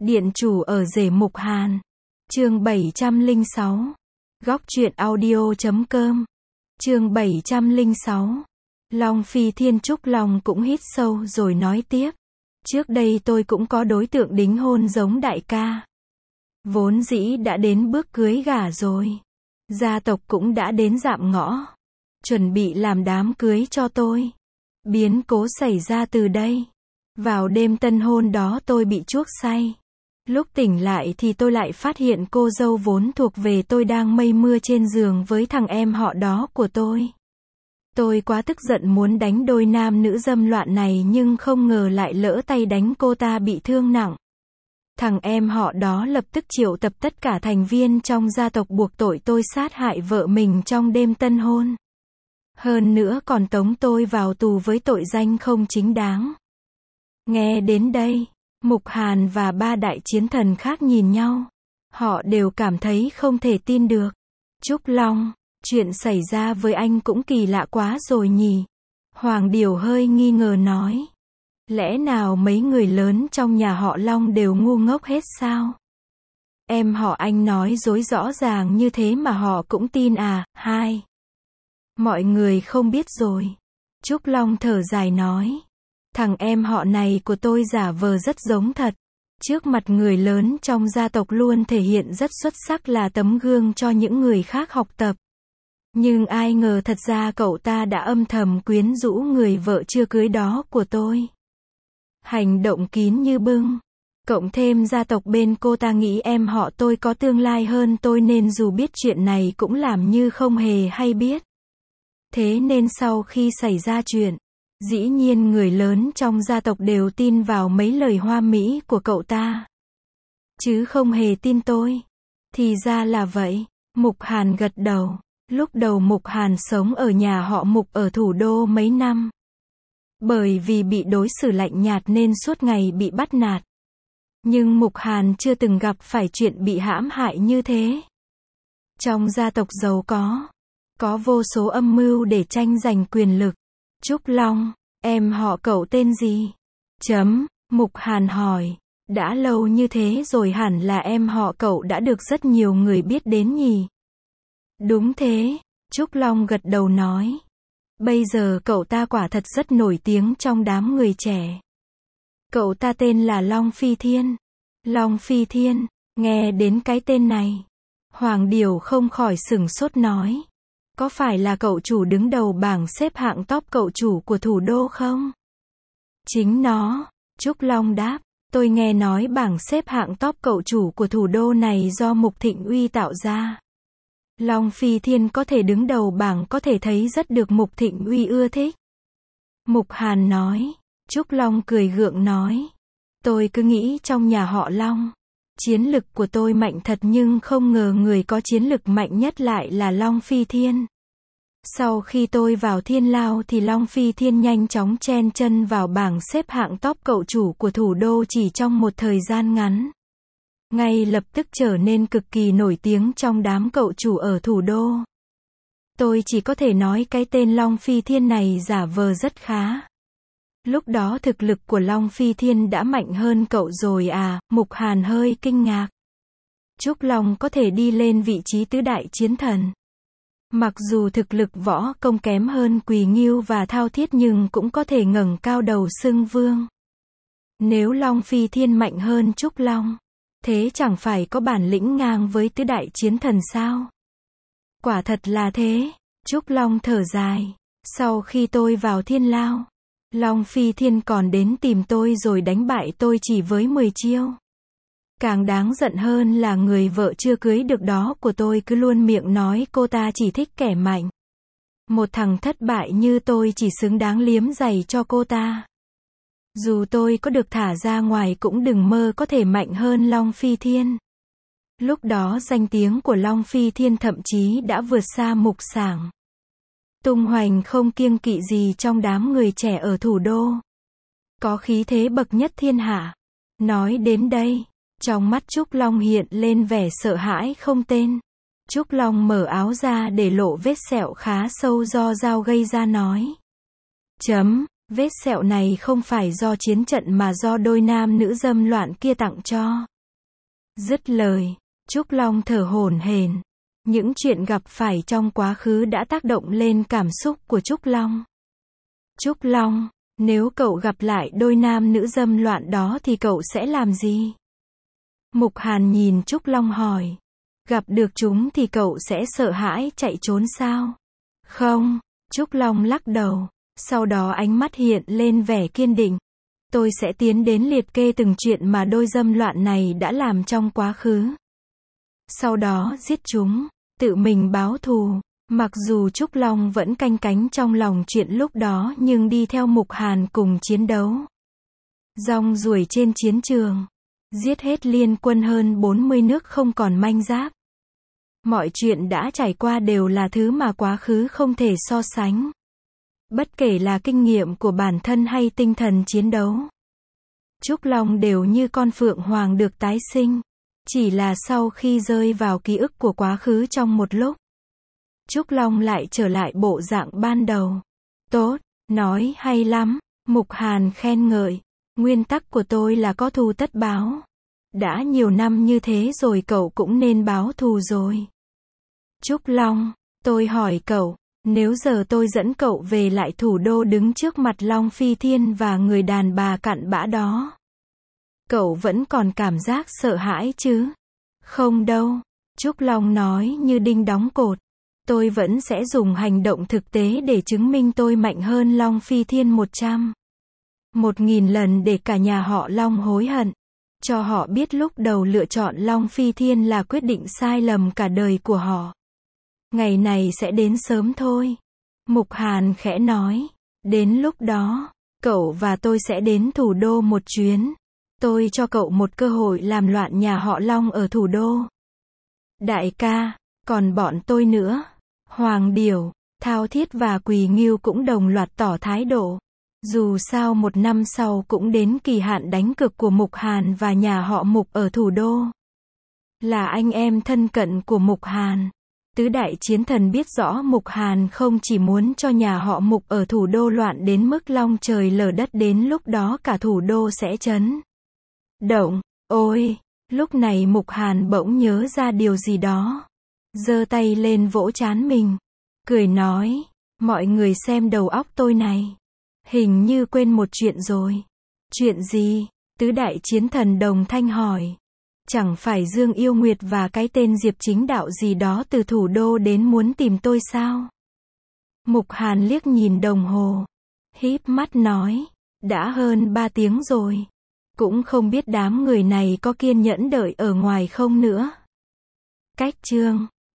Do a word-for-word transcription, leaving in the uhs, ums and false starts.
Điện chủ ở rể Mục Hàn. Chương bảy trăm lẻ sáu. Góc truyện audio chấm com. Chương bảy trăm lẻ sáu. Long Phi Thiên. Trúc Long cũng hít sâu rồi nói tiếp. Trước đây tôi cũng có đối tượng đính hôn giống đại ca. Vốn dĩ đã đến bước cưới gả rồi. Gia tộc cũng đã đến dạm ngõ. Chuẩn bị làm đám cưới cho tôi. Biến cố xảy ra từ đây. Vào đêm tân hôn đó tôi bị chuốc say. Lúc tỉnh lại thì tôi lại phát hiện cô dâu vốn thuộc về tôi đang mây mưa trên giường với thằng em họ đó của tôi. Tôi quá tức giận muốn đánh đôi nam nữ dâm loạn này nhưng không ngờ lại lỡ tay đánh cô ta bị thương nặng. Thằng em họ đó lập tức triệu tập tất cả thành viên trong gia tộc buộc tội tôi sát hại vợ mình trong đêm tân hôn. Hơn nữa còn tống tôi vào tù với tội danh không chính đáng. Nghe đến đây, Mục Hàn và ba đại chiến thần khác nhìn nhau. Họ đều cảm thấy không thể tin được. Trúc Long, chuyện xảy ra với anh cũng kỳ lạ quá rồi nhỉ? Hoàng Điểu hơi nghi ngờ nói. Lẽ nào mấy người lớn trong nhà họ Long đều ngu ngốc hết sao? Em họ anh nói dối rõ ràng như thế mà họ cũng tin à? Hai. Mọi người không biết rồi. Trúc Long thở dài nói. Thằng em họ này của tôi giả vờ rất giống thật. Trước mặt người lớn trong gia tộc luôn thể hiện rất xuất sắc là tấm gương cho những người khác học tập. Nhưng ai ngờ thật ra cậu ta đã âm thầm quyến rũ người vợ chưa cưới đó của tôi. Hành động kín như bưng. Cộng thêm gia tộc bên cô ta nghĩ em họ tôi có tương lai hơn tôi nên dù biết chuyện này cũng làm như không hề hay biết. Thế nên sau khi xảy ra chuyện, dĩ nhiên người lớn trong gia tộc đều tin vào mấy lời hoa mỹ của cậu ta. Chứ không hề tin tôi. Thì ra là vậy. Mục Hàn gật đầu. Lúc đầu Mục Hàn sống ở nhà họ Mục ở thủ đô mấy năm. Bởi vì bị đối xử lạnh nhạt nên suốt ngày bị bắt nạt. Nhưng Mục Hàn chưa từng gặp phải chuyện bị hãm hại như thế. Trong gia tộc giàu có, có vô số âm mưu để tranh giành quyền lực. Trúc Long, em họ cậu tên gì? Chấm, Mục Hàn hỏi. Đã lâu như thế rồi hẳn là em họ cậu đã được rất nhiều người biết đến nhỉ? Đúng thế, Trúc Long gật đầu nói. Bây giờ cậu ta quả thật rất nổi tiếng trong đám người trẻ. Cậu ta tên là Long Phi Thiên. Long Phi Thiên, nghe đến cái tên này. Hoàng Điểu không khỏi sửng sốt nói. Có phải là cậu chủ đứng đầu bảng xếp hạng top cậu chủ của thủ đô không? Chính nó, Trúc Long đáp. Tôi nghe nói bảng xếp hạng top cậu chủ của thủ đô này do Mục Thịnh Uy tạo ra. Long Phi Thiên có thể đứng đầu bảng có thể thấy rất được Mục Thịnh Uy ưa thích. Mục Hàn nói. Trúc Long cười gượng nói. Tôi cứ nghĩ trong nhà họ Long, chiến lực của tôi mạnh thật nhưng không ngờ người có chiến lực mạnh nhất lại là Long Phi Thiên. Sau khi tôi vào Thiên Lao thì Long Phi Thiên nhanh chóng chen chân vào bảng xếp hạng top cậu chủ của thủ đô chỉ trong một thời gian ngắn. Ngay lập tức trở nên cực kỳ nổi tiếng trong đám cậu chủ ở thủ đô. Tôi chỉ có thể nói cái tên Long Phi Thiên này giả vờ rất khá. Lúc đó thực lực của Long Phi Thiên đã mạnh hơn cậu rồi à? Mục Hàn hơi kinh ngạc. Trúc Long có thể đi lên vị trí tứ đại chiến thần. Mặc dù thực lực võ công kém hơn Quỳ Ngưu và Thao Thiết nhưng cũng có thể ngẩng cao đầu xưng vương. Nếu Long Phi Thiên mạnh hơn Trúc Long, thế chẳng phải có bản lĩnh ngang với tứ đại chiến thần sao? Quả thật là thế. Trúc Long thở dài. Sau khi tôi vào Thiên Lao, Long Phi Thiên còn đến tìm tôi rồi đánh bại tôi chỉ với mười chiêu. Càng đáng giận hơn là người vợ chưa cưới được đó của tôi cứ luôn miệng nói cô ta chỉ thích kẻ mạnh. Một thằng thất bại như tôi chỉ xứng đáng liếm giày cho cô ta. Dù tôi có được thả ra ngoài cũng đừng mơ có thể mạnh hơn Long Phi Thiên. Lúc đó danh tiếng của Long Phi Thiên thậm chí đã vượt xa Mục Sảng. Tung hoành không kiêng kỵ gì trong đám người trẻ ở thủ đô. Có khí thế bậc nhất thiên hạ. Nói đến đây, trong mắt Trúc Long hiện lên vẻ sợ hãi không tên. Trúc Long mở áo ra để lộ vết sẹo khá sâu do dao gây ra nói. Chấm, vết sẹo này không phải do chiến trận mà do đôi nam nữ dâm loạn kia tặng cho. Dứt lời, Trúc Long thở hổn hển. Những chuyện gặp phải trong quá khứ đã tác động lên cảm xúc của Trúc Long. Trúc Long, nếu cậu gặp lại đôi nam nữ dâm loạn đó thì cậu sẽ làm gì? Mục Hàn nhìn Trúc Long hỏi. Gặp được chúng thì cậu sẽ sợ hãi chạy trốn sao? Không, Trúc Long lắc đầu. Sau đó ánh mắt hiện lên vẻ kiên định. Tôi sẽ tiến đến liệt kê từng chuyện mà đôi dâm loạn này đã làm trong quá khứ. Sau đó giết chúng, tự mình báo thù. Mặc dù Trúc Long vẫn canh cánh trong lòng chuyện lúc đó nhưng đi theo Mục Hàn cùng chiến đấu. Rong ruổi trên chiến trường. Giết hết liên quân hơn bốn mươi nước không còn manh giáp. Mọi chuyện đã trải qua đều là thứ mà quá khứ không thể so sánh. Bất kể là kinh nghiệm của bản thân hay tinh thần chiến đấu. Trúc Long đều như con phượng hoàng được tái sinh. Chỉ là sau khi rơi vào ký ức của quá khứ trong một lúc. Trúc Long lại trở lại bộ dạng ban đầu. Tốt, nói hay lắm, Mục Hàn khen ngợi. Nguyên tắc của tôi là có thù tất báo. Đã nhiều năm như thế rồi cậu cũng nên báo thù rồi. Trúc Long, tôi hỏi cậu, nếu giờ tôi dẫn cậu về lại thủ đô đứng trước mặt Long Phi Thiên và người đàn bà cặn bã đó. Cậu vẫn còn cảm giác sợ hãi chứ? Không đâu, Trúc Long nói như đinh đóng cột. Tôi vẫn sẽ dùng hành động thực tế để chứng minh tôi mạnh hơn Long Phi Thiên một trăm. Một nghìn lần để cả nhà họ Long hối hận. Cho họ biết lúc đầu lựa chọn Long Phi Thiên là quyết định sai lầm cả đời của họ. Ngày này sẽ đến sớm thôi. Mục Hàn khẽ nói. Đến lúc đó, cậu và tôi sẽ đến thủ đô một chuyến. Tôi cho cậu một cơ hội làm loạn nhà họ Long ở thủ đô. Đại ca, còn bọn tôi nữa. Hoàng Điểu, Thao Thiết và Quỳ Ngưu cũng đồng loạt tỏ thái độ. Dù sao một năm sau cũng đến kỳ hạn đánh cược của Mục Hàn và nhà họ Mục ở thủ đô. Là anh em thân cận của Mục Hàn. Tứ đại chiến thần biết rõ Mục Hàn không chỉ muốn cho nhà họ Mục ở thủ đô loạn đến mức long trời lở đất, đến lúc đó cả thủ đô sẽ chấn động. Ôi, lúc này Mục Hàn bỗng nhớ ra điều gì đó. Giơ tay lên vỗ trán mình. Cười nói, mọi người xem đầu óc tôi này. Hình như quên một chuyện rồi. Chuyện gì? Tứ đại chiến thần đồng thanh hỏi. Chẳng phải Dương Yêu Nguyệt và cái tên Diệp Chính Đạo gì đó từ thủ đô đến muốn tìm tôi sao? Mục Hàn liếc nhìn đồng hồ. Híp mắt nói. Đã hơn ba tiếng rồi. Cũng không biết đám người này có kiên nhẫn đợi ở ngoài không nữa. Cách chương